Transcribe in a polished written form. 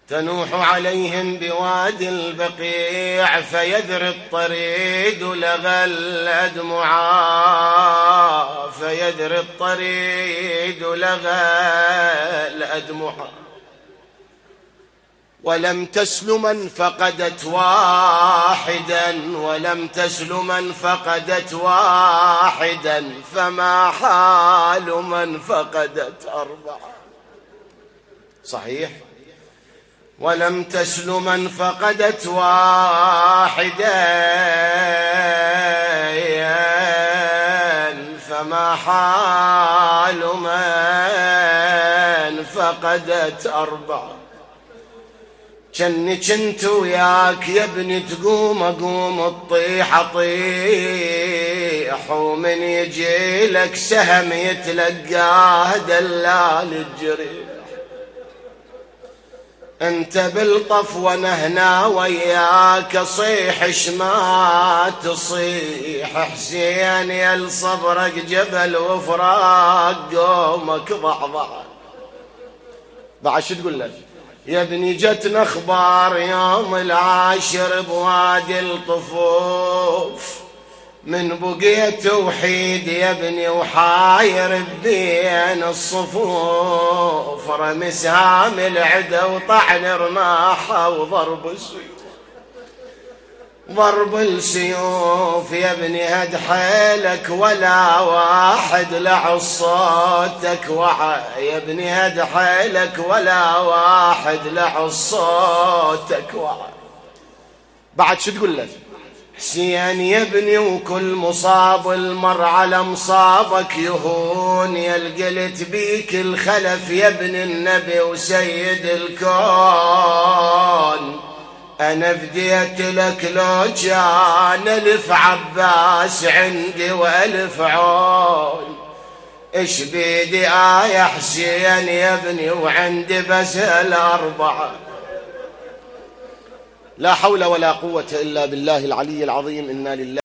تنوح عليهم بوادي البقيع فيذري الطريد لغى الأدمعا، فيذري الطريد لغى الأدمعا. ولم تسل من فقدت واحدا، ولم تسل من فقدت واحدا، فما حال من فقدت أربعة. صحيح. ولم تسل من فقدت واحدا، فما حال من فقدت أربعة. جني كنت وياك يا ابني تقوم أقوم تطيح أطيح، ومن يجي لك سهم يتلقاه دلال الجريح. انت بالطف وانا هنا وياك صيح شما تصيح، حسين يا لصبرك جبل وفراق قومك ضعضع. بعد شو تقول لك يا ابني؟ جتنا اخبار يوم العاشر بوادي الطفوف، من بقيت وحيد يا ابني وحاير بين الصفوف، رمي سهام العدا وطعن رماحه وضرب السيوف، ضرب السيوف. يا ابني هد حيلك ولا واحد لعص صوتك وعى، يا ابني هد حيلك ولا واحد لعص صوتك وعى. بعد شو تقول لك؟ حسين يا ابني وكل مصاب المر على مصابك يهون، يا القلت بيك الخلف يا ابن النبي وسيد الكون. أنا فديت لك لو كان ألف عباس عندي وألف عون، إيش بيدي يا حسين يا ابني وعندي بس الأربعة. لا حول ولا قوة إلا بالله العلي العظيم. إنا لله